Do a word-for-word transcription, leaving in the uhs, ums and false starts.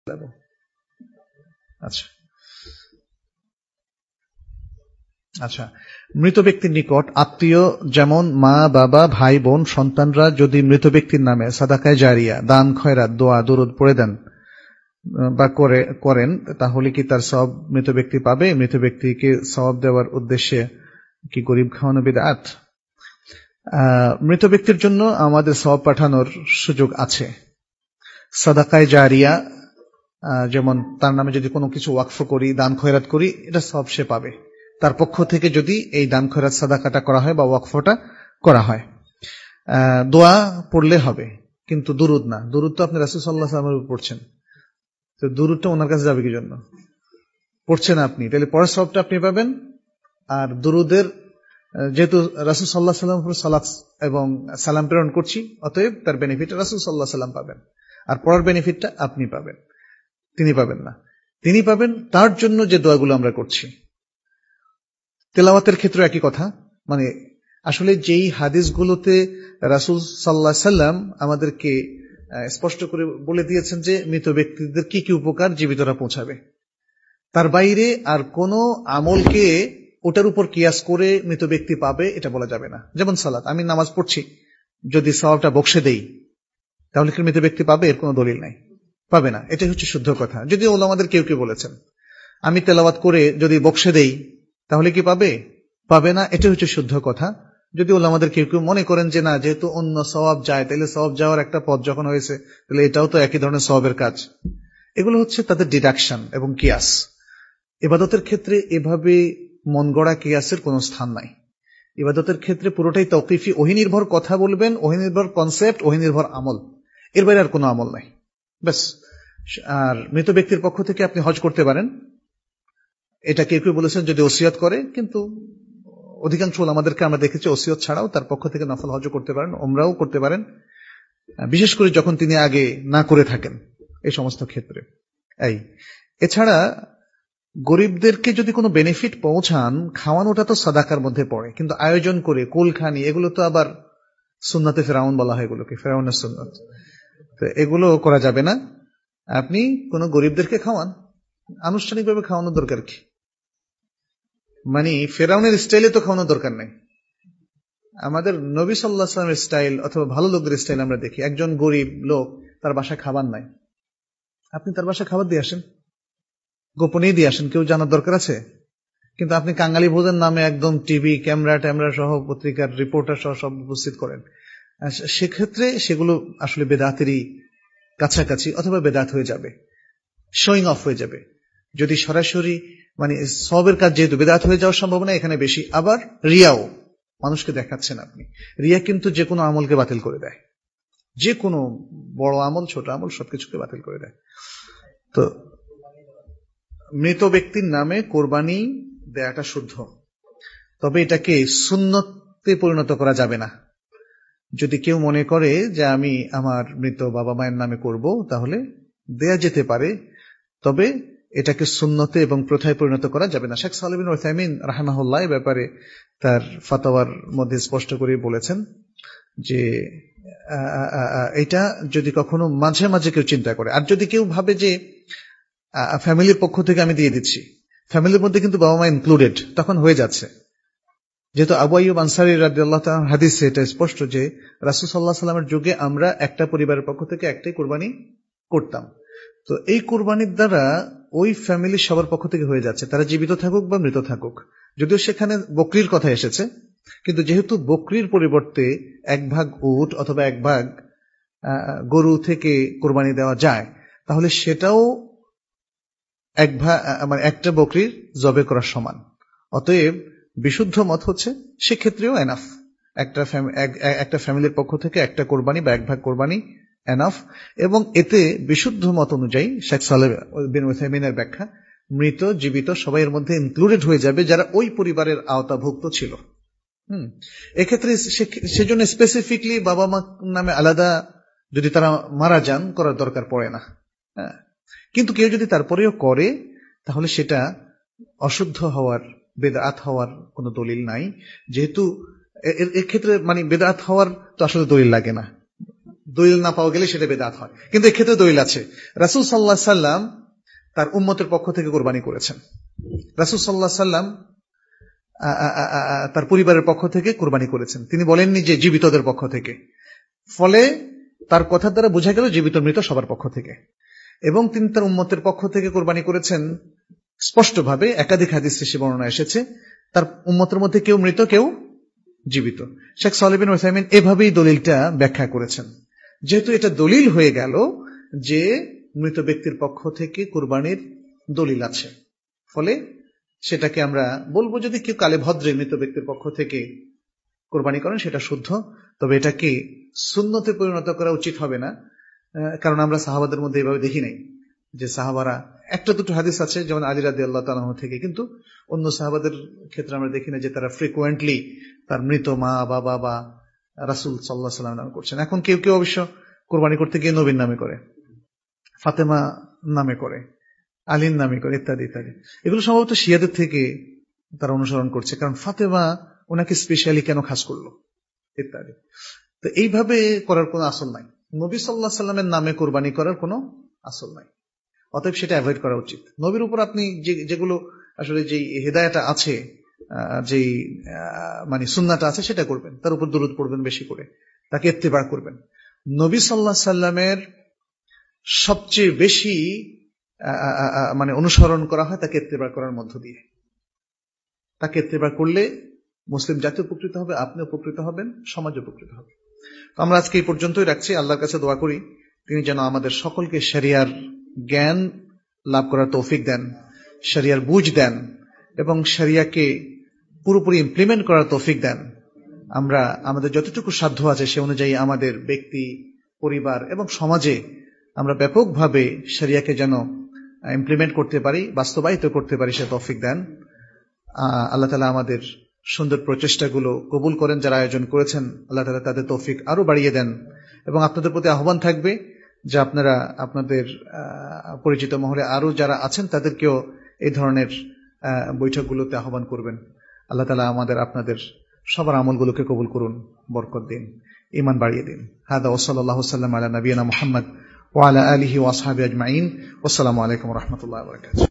আচ্ছা আচ্ছা মৃত ব্যক্তির নিকট আত্মীয় যেমন মা বাবা ভাই বোন সন্তানরা যদি মৃত ব্যক্তির নামে সাদাকায়ে জারিয়া দান খয়রাত দোয়া দরুদ পড়ে দেন বা করে করেন তাহলে কি তার সওয়াব মৃত ব্যক্তি পাবে? মৃত ব্যক্তিকে সওয়াব দেওয়ার উদ্দেশ্যে কি গরিব খাওয়ানো বিদআত? মৃত ব্যক্তির জন্য আমাদের সওয়াব পাঠানোর সুযোগ আছে। সাদাকায়ে জারিয়া যেমন তার নামে যদি কোনো কিছু ওয়াকফ করি, দান খয়রাত করি, এটা সওয়াব সে পাবে তার পক্ষ থেকে যদি এই দান খয়রাত সাদাকাটা করা হয় বা ওয়াকফটা করা হয়। দোয়া পড়লে হবে, কিন্তু দুরুদ না। দুরুদ তো আপনি রাসূল সাল্লাল্লাহু আলাইহি ওয়াসাল্লামের উপর পড়ছেন, তো দুরুদটা ওনার কাছে যাবে কি জন্য? পড়ছেন আপনি, তাহলে পড়ার সওয়াবটা আপনি পাবেন। আর দুরুদের যেহেতু রাসূল সাল্লাল্লাহু আলাইহি ওয়াসাল্লামের উপর সালাত এবং সালাম প্রেরণ করছি, অতএব তার বেনিফিট রাসূল সাল্লাল্লাহু আলাইহি ওয়াসাল্লাম পাবেন, আর পড়ার বেনিফিটটা আপনি পাবেন, তিনি পাবেন না। তিনি পাবেন তার জন্য যে দোয়াগুলো আমরা করছি। তেলাওয়াতের ক্ষেত্রে একই কথা, মানে আসলে যেই হাদিসগুলোতে রাসূল সাল্লাল্লাহু আলাইহি ওয়াসাল্লাম আমাদেরকে স্পষ্ট করে বলে দিয়েছেন যে মৃত ব্যক্তিদের কি কি উপকার জীবিতরা পৌঁছাবে, তার বাইরে আর কোন আমলকে ওটার উপর কিয়াস করে মৃত ব্যক্তি পাবে এটা বলা যাবে না। যেমন সালাত, আমি নামাজ পড়ছি, যদি সওয়াবটা বকশে দেই তাহলে কি মৃত ব্যক্তি পাবে? এর কোনো দলিল নাই, পাবে না। এটাই হচ্ছে শুদ্ধ কথা। যদি ওলামাদের কেউ কেউ বলেছেন আমি তেলাওয়াত করে যদি বকশে দেই তাহলে কি পাবে? পাবে না। এটা হচ্ছে শুদ্ধ কথা। যদি ওলামাদের কেউ কেউ মনে করেন যে না, যেহেতু অন্য সওয়াব যায়, তাহলে সওয়াব যাওয়ার একটা পথ যখন হয়েছে তাহলে এটাও তো একই ধরনের সওয়াবের কাজ, এগুলো হচ্ছে তাদের ডিডাকশন এবং কিয়াস। ইবাদতের ক্ষেত্রে এভাবে মন গড়া কিয়াসের কোনো স্থান নাই। ইবাদতের ক্ষেত্রে পুরোটাই তাওকিফি, ওহী নির্ভর কথা বলবেন, ওহী নির্ভর কনসেপ্ট, ওহী নির্ভর আমল, এর বাইরে আর কোনো আমল নাই, ব্যাস। আর মৃত ব্যক্তির পক্ষ থেকে আপনি হজ করতে পারেন, এটা কেউ কেউ বলেছেন যদি ওসিয়ত করে, কিন্তু অধিকাংশ আমাদেরকে আমরা দেখেছি ওসিয়ত ছাড়াও তার পক্ষ থেকে নফল হজও করতে পারেন, ওমরাও করতে পারেন, বিশেষ করে যখন তিনি আগে না করে থাকেন এই সমস্ত ক্ষেত্রে। এই এছাড়া গরিবদেরকে যদি কোনো বেনিফিট পৌঁছান, খাওয়ানোটা তো সাদাকার মধ্যে পড়ে, কিন্তু আয়োজন করে কুলখানি, এগুলো তো আবার সুন্নাতে ফেরাউন বলা হয়, এগুলোকে ফেরাউনের সুন্নাত, তো এগুলো করা যাবে না। আপনি কোনো গরিবদেরকে খাওয়ান, আনুষ্ঠানিকভাবে খাওয়ানোর দরকার কি? মানে ফেরাউনের স্টাইলে তো খাওয়ানোর দরকার নাই। আমাদের নবী সাল্লাল্লাহু আলাইহি ওয়াসাল্লামের স্টাইল অথবা ভালো লোকদের স্টাইল আমরা দেখি, একজন গরিব লোক, তার বাসায় খাবার নাই, আপনি তার বাসায় খাবার দিয়ে আসেন, গোপনেই দিয়ে আসেন, কেউ জানার দরকার আছে? কিন্তু আপনি কাঙ্গালি ভোজের নামে একদম টিভি ক্যামেরা ট্যামেরা সহ পত্রিকার রিপোর্টার সহ সব উপস্থিত করেন, সেক্ষেত্রে সেগুলো আসলে বেদাতেরই কাছাকাছি, অথবা বেদাত হয়ে যাবে, শোয়িং অফ হয়ে যাবে। যদি সরাসরি মানে সবের কাজ যেহেতু বেদাত হয়ে যাওয়ার সম্ভাবনা এখানে বেশি। আবার রিয়াও, মানুষকে দেখাচ্ছেন আপনি, রিয়া কিন্তু যে কোনো আমলকে বাতিল করে দেয়, যে কোনো বড় আমল ছোট আমল সবকিছুকে বাতিল করে দেয়। তো মৃত ব্যক্তির নামে কোরবানি দেয়াটা শুদ্ধ, তবে এটাকে সুন্নতে পরিণত করা যাবে না। যদি কেউ মনে করে যে আমি আমার মৃত বাবা মায়ের নামে করব, তাহলে দেয়া যেতে পারে, তবে এটাকে সুন্নতে এবং প্রথায় পরিণত করা যাবে না। শেখ সালেহ বিন উসাইমিন রাহিমাহুল্লাহ এই ব্যাপারে তার ফাতাওয়ার মধ্যে স্পষ্ট করে বলেছেন যে এটা যদি কখনো মাঝে মাঝে কেউ চিন্তা করে, আর যদি কেউ ভাবে যে ফ্যামিলির পক্ষ থেকে আমি দিয়ে দিচ্ছি, ফ্যামিলির মধ্যে কিন্তু বাবা মা ইনক্লুডেড, তখন হয়ে যাচ্ছে। যেহেতু আবু আইয়ুব আনসারী রাদিয়াল্লাহু তাআলা হাদিসে এটা স্পষ্ট যে রাসূল সাল্লাল্লাহু আলাইহি ওয়াসাল্লামের যুগে আমরা একটা পরিবারের পক্ষ থেকে একটাই কুরবানি করতাম। তো এই কুরবানির দ্বারা ওই ফ্যামিলির সবার পক্ষ থেকে হয়ে যাচ্ছে, তারা জীবিত থাকুক বা মৃত থাকুক। যদিও সেখানে বকরির কথা এসেছে, কিন্তু যেহেতু বকরির পরিবর্তে এক ভাগ উট অথবা এক ভাগ গরু থেকে কুরবানি দেওয়া যায়, তাহলে সেটাও এক ভাগ মানে একটা বকরির জবে করার সমান। অতএব বিশুদ্ধ মত হচ্ছে সেক্ষেত্রেও এনাফ, একটা একটা ফ্যামিলির পক্ষ থেকে একটা কোরবানি বা এক ভাগ কোরবানি এনাফ। এবং এতে বিশুদ্ধ মত অনুযায়ী শেখ সালেহ বিন উসাইমিনের ব্যাখ্যা, মৃত জীবিত সবাই এর মধ্যে ইনক্লুডেড হয়ে যাবে যারা ওই পরিবারের আওতাভুক্ত ছিল। হুম এক্ষেত্রে সেজন্য স্পেসিফিকলি বাবা মা নামে আলাদা যদি তারা মারা যান করার দরকার পড়ে না। হ্যাঁ, কিন্তু কেউ যদি তারপরেও করে তাহলে সেটা অশুদ্ধ হওয়ার, বেদাত হওয়ার কোনো দলিল নাই। যেহেতু এর ক্ষেত্রে মানে বেদাত হওয়ার তো আসলে দলিল লাগে না, দলিল না পাওয়া গেলে সেটা বেদাত হয়, কিন্তু এক্ষেত্রে দলিল আছে। রাসূল সাল্লাল্লাহু আলাইহি সাল্লাম তার উম্মতের পক্ষ থেকে কোরবানি করেছেন। রাসূল সাল্লাল্লাহু আলাইহি সাল্লাম তার পরিবারের পক্ষ থেকে কোরবানি করেছেন, তিনি বলেননি যে জীবিতদের পক্ষ থেকে। ফলে তার কথার দ্বারা বোঝা গেল জীবিত মৃত সবার পক্ষ থেকে। এবং তিনি তার উম্মতের পক্ষ থেকে কোরবানি করেছেন স্পষ্টভাবে, একাধিক হাদিসে সে বর্ণনা এসেছে, তার উম্মতের মধ্যে কেউ মৃত কেউ জীবিত। শেখ সালেহ বিন উসাইমিন এভাবেই দলিলটা ব্যাখ্যা করেছেন। যেহেতু এটা দলিল হয়ে গেল যে মৃত ব্যক্তির পক্ষ থেকে কুরবানির দলিল আছে, ফলে সেটাকে আমরা বলবো যদি কেউ কালে ভদ্রে মৃত ব্যক্তির পক্ষ থেকে কোরবানি করেন সেটা শুদ্ধ, তবে এটাকে সুন্নতে পরিণত করা উচিত হবে না। কারণ আমরা সাহাবাদের মধ্যে এভাবে দেখি নাই যে সাহাবারা, একটা দুটো হাদিস আছে যেমন আলী রাদিয়াল্লাহু তাআলা আনহু থেকে, কিন্তু অন্য সাহাবাদের ক্ষেত্রে আমরা দেখি না যে তারা ফ্রিকুয়েন্টলি তার মৃত মা বাবা বা রাসূল সাল্লাল্লাহু আলাইহি ওয়াসাল্লাম নামে করছেন। এখন কেউ কেউ অবশ্য কোরবানি করতে গিয়ে নবীর নামে করে, ফাতেমা নামে করে, আলীর নামে করে, ইত্যাদি ইত্যাদি। এগুলো সম্ভবত শিয়াদের থেকে তারা অনুসরণ করছে, কারণ ফাতেমা ওনাকে স্পেশালি কেন খাস করলো ইত্যাদি। তো এইভাবে করার কোনো আসল নাই, নবী সাল্লাল্লাহু আলাইহি সাল্লামের নামে কোরবানি করার কোনো আসল নাই, অতএব সেটা অ্যাভয়েড করা উচিত। নবীর উপর আপনি যেগুলো আসলে যে হেদায়েতটা আছে, যেই মানে সুন্নাহটা আছে সেটা করবেন, তার উপর দরুদ পড়বেন বেশি করে, তাকে ইত্তেবা করবেন। নবী সাল্লাল্লাহু আলাইহি সাল্লামের সবচেয়ে বেশি মানে অনুসরণ করা হয় তাকে ইত্তেবা করার মধ্য দিয়ে। তাকে ইত্তেবা করলে মুসলিম জাতি উপকৃত হবে, আপনি উপকৃত হবেন, সমাজ উপকৃত হবে। আমরা আজকে এই পর্যন্তই রাখছি। আল্লাহর কাছে দোয়া করি তিনি যেন আমাদের সকলকে শরিয়ার জ্ঞান লাভ করার তৌফিক দেন, শরিয়ার বুঝ দেন এবং শরিয়াকে পুরোপুরি ইমপ্লিমেন্ট করার তৌফিক দেন। আমরা আমাদের যতটুকু সাধ্য আছে সে অনুযায়ী আমাদের ব্যক্তি, পরিবার এবং সমাজে আমরা ব্যাপকভাবে শরিয়াকে যেন ইমপ্লিমেন্ট করতে পারি, বাস্তবায়িত করতে পারি, সে তৌফিক দেন। আল্লাহ তাআলা আমাদের সুন্দর প্রচেষ্টাগুলো কবুল করেন, যারা আয়োজন করেছেন আল্লাহ তাআলা তাদের তৌফিক আরো বাড়িয়ে দেন। এবং আপনাদের প্রতি আহ্বান থাকবে যে আপনারা আপনাদের পরিচিত মহলে আরো যারা আছেন তাদেরকেও এই ধরনের বৈঠকগুলোতে আহ্বান করবেন। আল্লাহ তাআলা আমাদের আপনাদের সবার আমলগুলোকে কবুল করুন, বরকত দিন, ঈমান বাড়িয়ে দিন। হাদা ওয়া সাল্লাল্লাহু সাল্লাম আলা নবিয়িনা মুহাম্মদ ওয়া আলা আলিহি ওয়া আসহাবিহি আজমাইন। ওয়াসসালামু আলাইকুম ওয়া রাহমাতুল্লাহি ওয়া বারাকাতুহু।